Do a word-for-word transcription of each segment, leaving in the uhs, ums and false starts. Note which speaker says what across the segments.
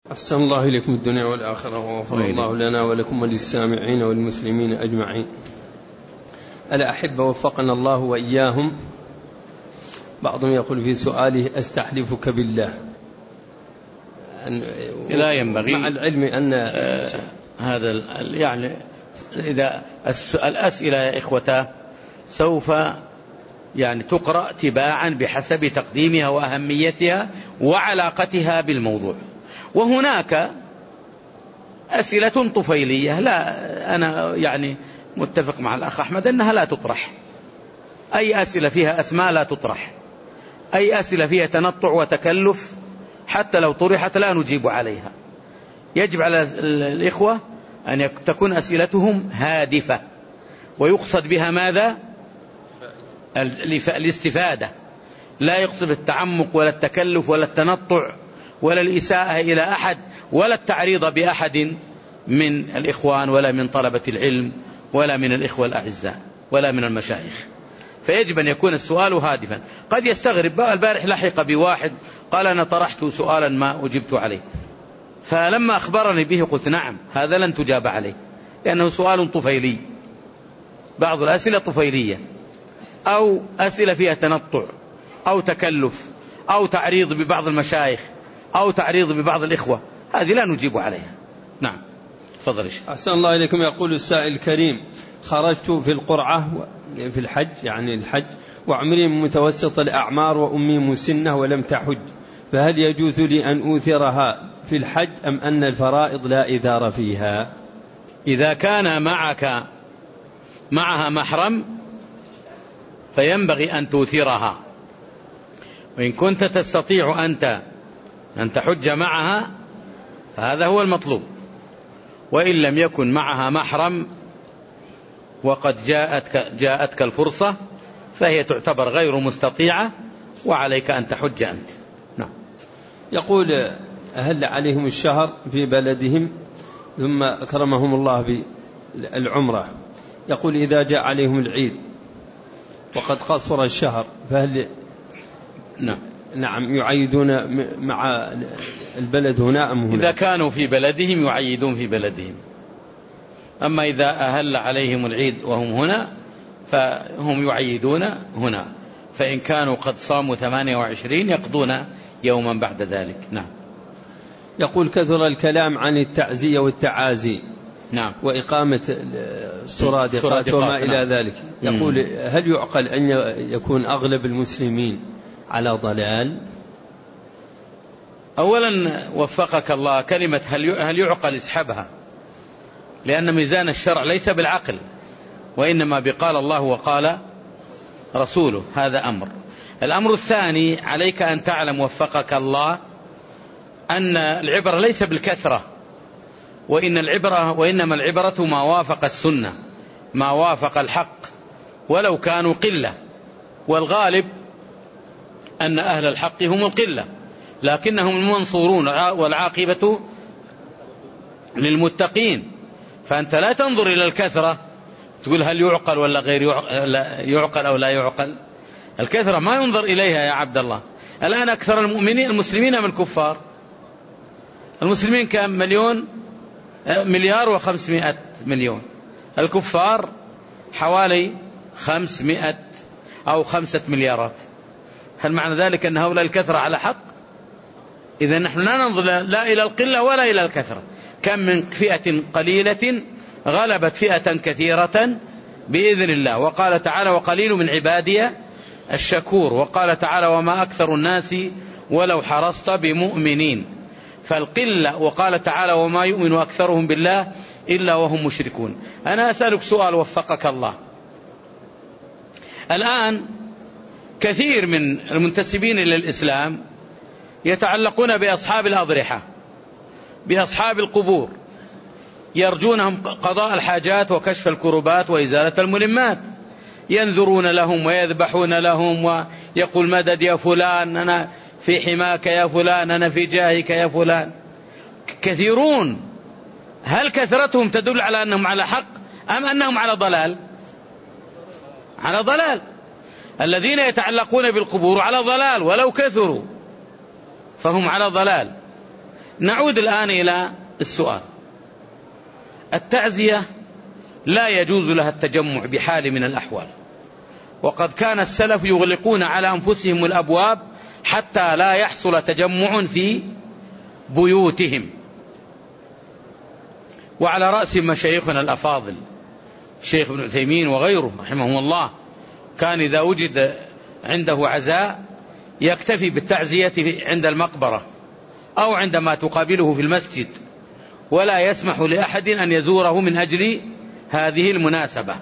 Speaker 1: أحسن الله إليكم الدنيا والآخرة، ووفق الله لنا ولكم وللسامعين والمسلمين أجمعين. ألا أحب وفقنا الله وإياهم. بعضهم يقول في سؤاله: أستحلفك بالله.
Speaker 2: لا ينبغي
Speaker 1: مع العلم أن
Speaker 2: آه هذا يعني إذا الأسئلة يا إخوة سوف يعني تقرأ تباعا بحسب تقديمها وأهميتها وعلاقتها بالموضوع. وهناك أسئلة طفيلية لا، أنا يعني متفق مع الأخ أحمد أنها لا تطرح. أي أسئلة فيها أسماء لا تطرح، أي أسئلة فيها تنطع وتكلف حتى لو طرحت لا نجيب عليها. يجب على الإخوة أن تكون أسئلتهم هادفة ويقصد بها ماذا؟ الاستفادة، لا يقصد التعمق ولا التكلف ولا التنطع ولا الإساءة إلى أحد ولا التعريض بأحد من الإخوان ولا من طلبة العلم ولا من الإخوة الأعزاء ولا من المشايخ. فيجب أن يكون السؤال هادفا. قد يستغرب. البارح لحق بواحد قال: أنا طرحت سؤالا ما أجبت عليه، فلما أخبرني به قلت: نعم، هذا لن تجاب عليه لأنه سؤال طفيلي. بعض الأسئلة طفيلية أو أسئلة فيها تنطع أو تكلف أو تعريض ببعض المشايخ أو تعريض ببعض الإخوة، هذه لا نجيب عليها. نعم، تفضل.
Speaker 1: أحسن الله إليكم. يقول السائل الكريم: خرجت في القرعة في الحج، يعني الحج، وعمري متوسط الأعمار وأمي مسنة ولم تحج، فهل يجوز لي أن أوثرها في الحج أم أن الفرائض لا إثار فيها؟
Speaker 2: إذا كان معك معها محرم فينبغي أن توثرها، وإن كنت تستطيع أنت أن تحج معها فهذا هو المطلوب. وإن لم يكن معها محرم وقد جاءتك, جاءتك الفرصة فهي تعتبر غير مستطيعة وعليك أن تحج أنت. نعم.
Speaker 1: يقول: أهل عليهم الشهر في بلدهم ثم أكرمهم الله بالعمرة، يقول: إذا جاء عليهم العيد وقد قصر الشهر فهل
Speaker 2: نعم
Speaker 1: نعم يعيدون مع البلد هنا أم هنا؟
Speaker 2: إذا كانوا في بلدهم يعيدون في بلدهم، أما إذا أهل عليهم العيد وهم هنا فهم يعيدون هنا، فإن كانوا قد صاموا ثمانية وعشرين يقضون يوما بعد ذلك. نعم.
Speaker 1: يقول: كثر الكلام عن التعزية والتعازي
Speaker 2: نعم
Speaker 1: وإقامة السرادقات وما إلى
Speaker 2: نعم.
Speaker 1: ذلك، يقول: هل يعقل أن يكون أغلب المسلمين على ضلال؟
Speaker 2: أولا وفقك الله، كلمة هل يعقل اسحبها، لأن ميزان الشرع ليس بالعقل وإنما بقال الله وقال رسوله، هذا أمر. الأمر الثاني، عليك أن تعلم وفقك الله أن العبرة ليس بالكثرة، وإن العبرة وإنما العبرة ما وافق السنة، ما وافق الحق ولو كانوا قلة، والغالب أن أهل الحق هم القلة لكنهم المنصورون والعاقبة للمتقين. فأنت لا تنظر إلى الكثرة تقول هل يعقل ولا غير يعقل أو لا يعقل. الكثرة ما ينظر إليها يا عبد الله. الآن أكثر المؤمنين المسلمين من الكفار. المسلمين كم مليون؟ مليار وخمسمائة مليون. الكفار حوالي خمسمائة أو خمسة مليارات. هل معنى ذلك أن هؤلاء الكثرة على حق؟ إذا نحن لا ننظر لا إلى القلة ولا إلى الكثرة. كم من فئة قليلة غلبت فئة كثيرة بإذن الله. وقال تعالى: وقليل من عبادي الشكور. وقال تعالى: وما أكثر الناس ولو حرصت بمؤمنين. فالقلة، وقال تعالى: وما يؤمن أكثرهم بالله إلا وهم مشركون. أنا أسألك سؤال وفقك الله. الآن كثير من المنتسبين إلى الإسلام يتعلقون بأصحاب الأضرحة، بأصحاب القبور، يرجونهم قضاء الحاجات وكشف الكربات وإزالة الملمات، ينذرون لهم ويذبحون لهم ويقول: مدد يا فلان، أنا في حماك يا فلان، أنا في جاهك يا فلان. كثيرون. هل كثرتهم تدل على أنهم على حق أم أنهم على ضلال؟ على ضلال. الذين يتعلقون بالقبور على ضلال ولو كثروا، فهم على ضلال. نعود الآن إلى السؤال. التعزية لا يجوز لها التجمع بحال من الأحوال، وقد كان السلف يغلقون على أنفسهم الأبواب حتى لا يحصل تجمع في بيوتهم. وعلى رأس مشايخنا الأفاضل الشيخ ابن عثيمين وغيره رحمهم الله، كان إذا وجد عنده عزاء يكتفي بالتعزية عند المقبرة أو عندما تقابله في المسجد، ولا يسمح لأحد أن يزوره من أجل هذه المناسبة.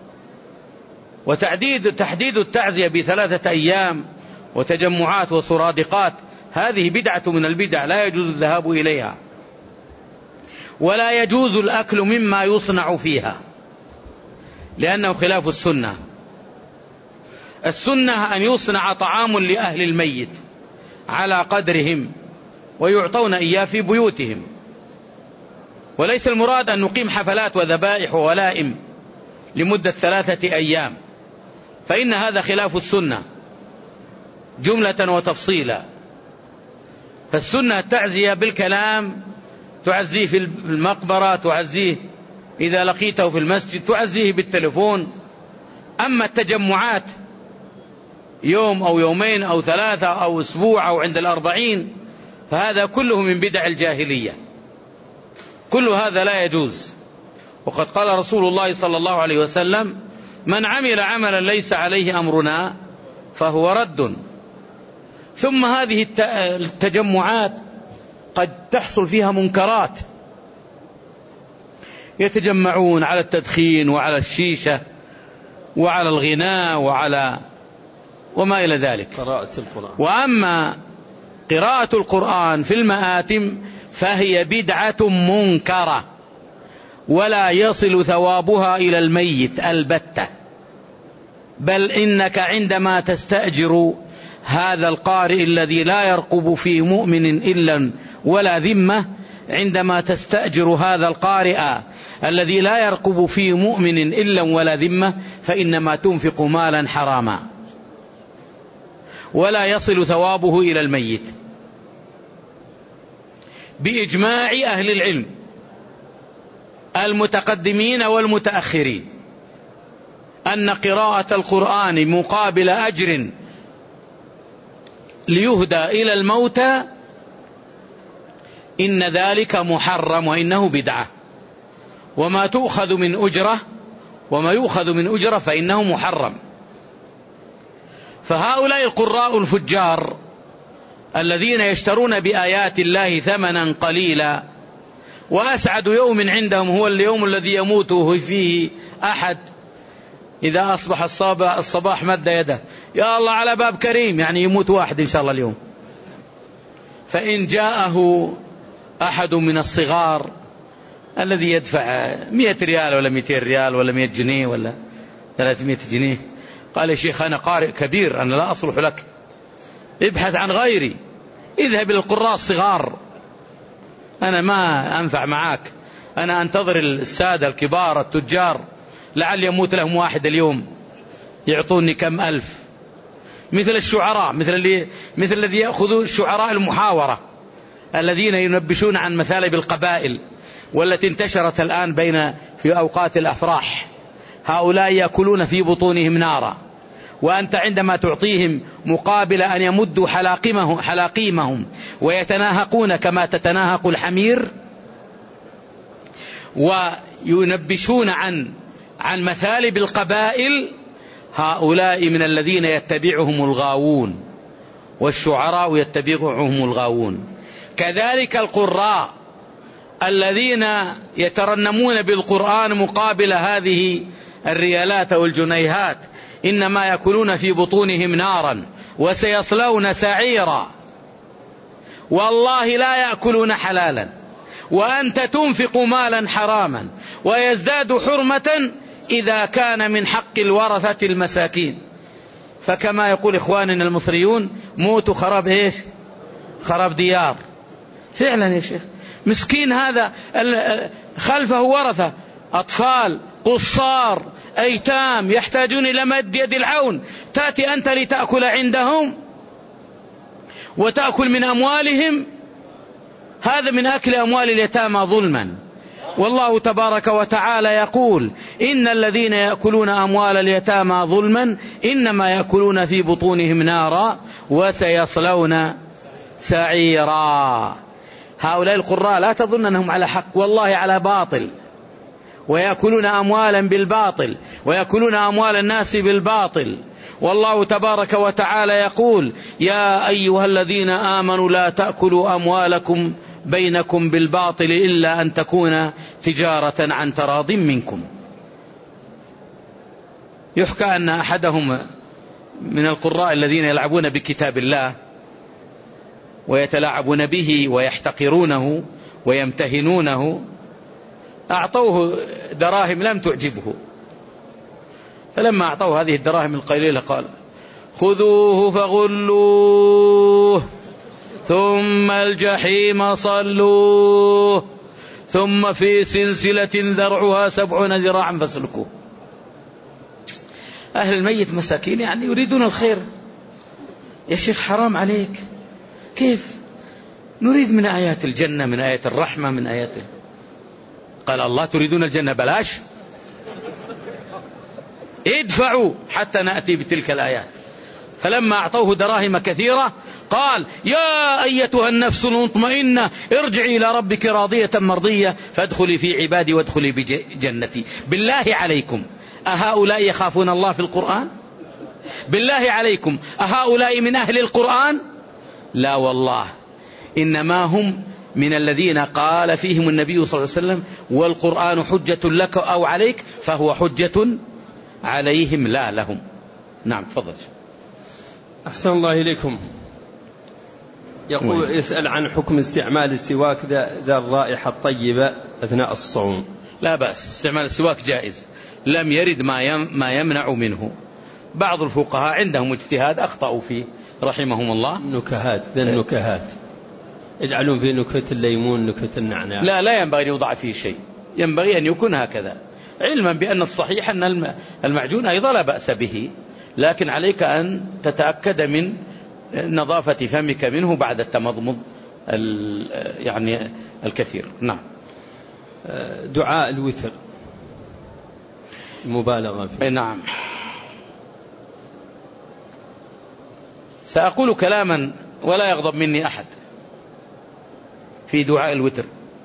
Speaker 2: وتحديد تحديد التعزية بثلاثة أيام وتجمعات وسرادقات هذه بدعة من البدع لا يجوز الذهاب إليها، ولا يجوز الأكل مما يصنع فيها لأنه خلاف السنة. السنة أن يصنع طعام لأهل الميت على قدرهم ويعطون إياه في بيوتهم، وليس المراد أن نقيم حفلات وذبائح وولائم لمدة ثلاثة أيام، فإن هذا خلاف السنة جملة وتفصيلا. فالسنة التعزية بالكلام، تعزيه في المقبرة، تعزيه إذا لقيته في المسجد، تعزيه بالتلفون. أما التجمعات يوم أو يومين أو ثلاثة أو أسبوع أو عند الأربعين فهذا كله من بدع الجاهلية، كل هذا لا يجوز. وقد قال رسول الله صلى الله عليه وسلم: من عمل عملا ليس عليه أمرنا فهو رد. ثم هذه التجمعات قد تحصل فيها منكرات، يتجمعون على التدخين وعلى الشيشة وعلى الغناء وعلى وما إلى ذلك.
Speaker 1: قراءة القرآن.
Speaker 2: وأما قراءة القرآن في المآتم فهي بدعة منكرة ولا يصل ثوابها إلى الميت البتة، بل إنك عندما تستأجر هذا القارئ الذي لا يرقب في مؤمن إلا ولا ذمة، عندما تستأجر هذا القارئ الذي لا يرقب في مؤمن إلا ولا ذمة فإنما تنفق مالا حراما ولا يصل ثوابه إلى الميت. بإجماع أهل العلم المتقدمين والمتأخرين أن قراءة القرآن مقابل أجر ليهدى إلى الموتى إن ذلك محرم وإنه بدعة، وما تؤخذ من أجرة وما يؤخذ من أجرة فإنه محرم. فهؤلاء القراء الفجار الذين يشترون بآيات الله ثمنا قليلا، وأسعد يوم عندهم هو اليوم الذي يموت فيه أحد، إذا أصبح الصباح مد يده: يا الله على باب كريم، يعني يموت واحد إن شاء الله اليوم. فإن جاءه أحد من الصغار الذي يدفع مئة ريال ولا مئتين ريال ولا مئة جنيه ولا ثلاثمائة جنيه، قال: يا شيخ أنا قارئ كبير، أنا لا أصلح لك، ابحث عن غيري، اذهب إلى القراء الصغار، أنا ما أنفع معاك، أنا أنتظر السادة الكبار التجار لعل يموت لهم واحد اليوم يعطوني كم ألف. مثل الشعراء، مثل اللي مثل الذي يأخذ شعراء المحاورة الذين ينبشون عن مثالب القبائل والتي انتشرت الآن بين في أوقات الأفراح، هؤلاء يأكلون في بطونهم نارا، وأنت عندما تعطيهم مقابل أن يمدوا حلاقيمهم, حلاقيمهم ويتناهقون كما تتناهق الحمير وينبشون عن عن مثالب القبائل، هؤلاء من الذين يتبعهم الغاوون، والشعراء يتبعهم الغاوون. كذلك القراء الذين يترنمون بالقرآن مقابل هذه الريالات والجنيهات إنما يأكلون في بطونهم نارا وسيصلون سعيرا، والله لا يأكلون حلالا، وأنت تنفق مالا حراما ويزداد حرمة إذا كان من حق الورثة المساكين. فكما يقول إخواننا المصريون: موت خراب إيش؟ خراب ديار. فعلا يا شيخ، مسكين هذا خلفه ورثة، أطفال، قصار، أيتام يحتاجون إلى مد يد العون، تأتي أنت لتأكل عندهم وتأكل من أموالهم. هذا من أكل أموال اليتامى ظلما. والله تبارك وتعالى يقول إن الذين يأكلون أموال اليتامى ظلما إنما يأكلون في بطونهم نارا وسيصلون سعيرا. هؤلاء القراء لا تظن أنهم على حق، والله على باطل، ويأكلون أموالا بالباطل، ويأكلون أموال الناس بالباطل. والله تبارك وتعالى يقول يا أيها الذين آمنوا لا تأكلوا أموالكم بينكم بالباطل إلا أن تكون تجارة عن تراض منكم. يحكى أن أحدهم من القراء الذين يلعبون بكتاب الله ويتلاعبون به ويحتقرونه ويمتهنونه أعطوه دراهم لم تعجبه، فلما أعطوه هذه الدراهم القليلة قال خذوه فغلوه ثم الجحيم صلوه ثم في سلسلة ذرعها سبعون ذراعا فاسلكوه. أهل الميت مساكين يعني يريدون الخير. يا شيخ حرام عليك، كيف نريد من آيات الجنة، من آيات الرحمة، من آيات. قال الله تريدون الجنة بلاش، ادفعوا حتى نأتي بتلك الآيات. فلما أعطوه دراهم كثيرة قال يا أيتها النفس المطمئنة ارجعي إلى ربك راضية مرضية فادخلي في عبادي وادخلي بجنتي. بالله عليكم أهؤلاء يخافون الله في القرآن؟ بالله عليكم أهؤلاء من أهل القرآن؟ لا والله، إنما هم من الذين قال فيهم النبي صلى الله عليه وسلم والقرآن حجة لك أو عليك، فهو حجة عليهم لا لهم. نعم تفضل.
Speaker 1: أحسن الله إليكم. يقول وين. يسأل عن حكم استعمال السواك ذا الرائحة الطيبة أثناء الصوم.
Speaker 2: لا بأس، استعمال السواك جائز، لم يرد ما ما يمنع منه. بعض الفقهاء عندهم اجتهاد أخطأوا فيه رحمهم الله.
Speaker 1: نكهات ذا النكهات يجعلون فيه نكهة الليمون، نكهة النعناع.
Speaker 2: لا لا ينبغي أن يوضع فيه شيء، ينبغي أن يكون هكذا، علما بأن الصحيح أن المعجون أيضا لا بأس به، لكن عليك أن تتأكد من نظافة فمك منه بعد التمضمض يعني الكثير. نعم.
Speaker 1: دعاء الوتر مبالغة فيه.
Speaker 2: نعم. سأقول كلاما ولا يغضب مني أحد في دعاء الوتر.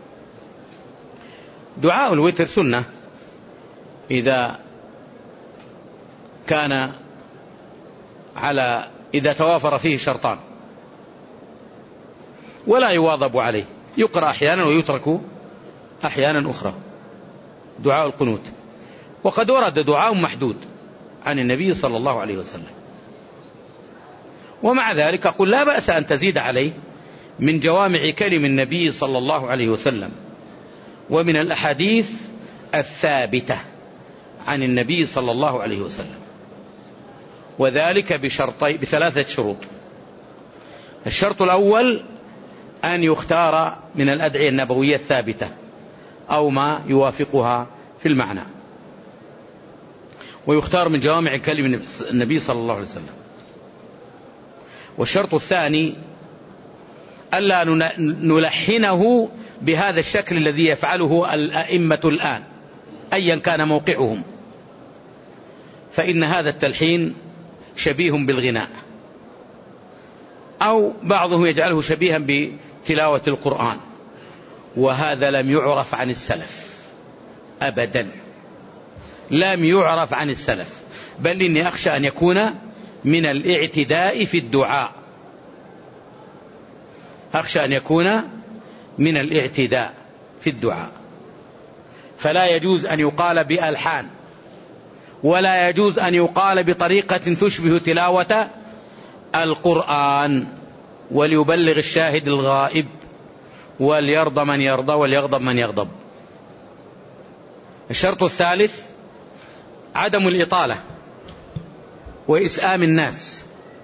Speaker 2: دعاء الوتر سنة إذا كان على إذا توافر فيه شرطان، ولا يواظب عليه، يقرأ أحيانا ويترك أحيانا أخرى. دعاء القنوت، وقد ورد دعاء محدود عن النبي صلى الله عليه وسلم، ومع ذلك أقول لا بأس أن تزيد عليه من جوامع كلم النبي صلى الله عليه وسلم ومن الأحاديث الثابتة عن النبي صلى الله عليه وسلم، وذلك بشرطي بثلاثة شروط. الشرط الأول أن يختار من الأدعية النبوية الثابتة أو ما يوافقها في المعنى، ويختار من جوامع كلم النبي صلى الله عليه وسلم. والشرط الثاني ألا نلحنه بهذا الشكل الذي يفعله الأئمة الآن أيا كان موقعهم، فإن هذا التلحين شبيه بالغناء، أو بعضهم يجعله شبيها بتلاوة القرآن، وهذا لم يعرف عن السلف أبدا، لم يعرف عن السلف، بل إني أخشى أن يكون من الاعتداء في الدعاء، أخشى أن يكون من الاعتداء في الدعاء. فلا يجوز أن يقال بألحان، ولا يجوز أن يقال بطريقة تشبه تلاوة القرآن. وليبلغ الشاهد الغائب وليرضى من يرضى وليغضب من يغضب. الشرط الثالث عدم الإطالة وإسآم الناس.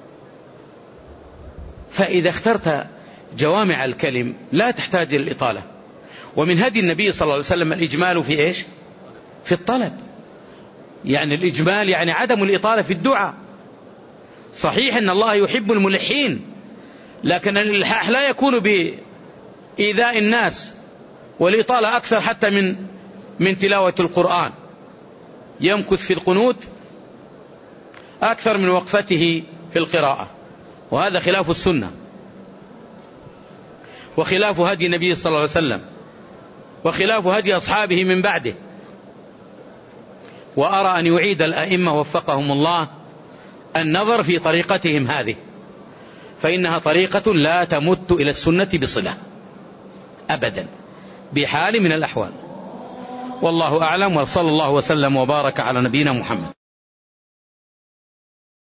Speaker 2: فإذا اخترت جوامع الكلم لا تحتاج للإطالة. ومن هدي النبي صلى الله عليه وسلم الإجمال في إيش؟ في الطلب. يعني الإجمال يعني عدم الإطالة في الدعاء. صحيح أن الله يحب الملحين، لكن الإلحاح لا يكون إيذاء الناس والإطالة أكثر حتى من من تلاوة القرآن، يمكث في القنوت أكثر من وقفته في القراءة، وهذا خلاف السنة وخلاف هدي النبي صلى الله عليه وسلم وخلاف هدي أصحابه من بعده. وأرى أن يعيد الأئمة وفقهم الله النظر في طريقتهم هذه، فإنها طريقة لا تمت إلى السنة بصلة أبدا بحال من الأحوال. والله أعلم، وصلى الله وسلم وبارك على نبينا محمد.